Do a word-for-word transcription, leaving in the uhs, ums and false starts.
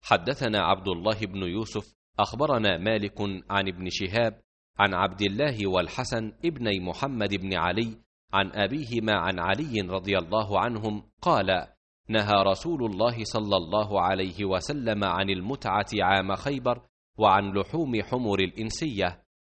حدثنا عبد الله بن يوسف أخبرنا مالك عن ابن شهاب عن عبد الله والحسن ابني محمد بن علي عن أبيهما عن علي رضي الله عنهم قال: نهى رسول الله صلى الله عليه وسلم عن المتعة عام خيبر وعن لحوم حمر الإنسية،